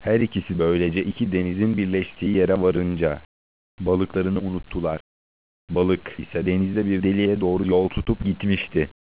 Her ikisi böylece iki denizin birleştiği yere varınca balıklarını unuttular. Balık ise denizde bir deliğe doğru yol tutup gitmişti.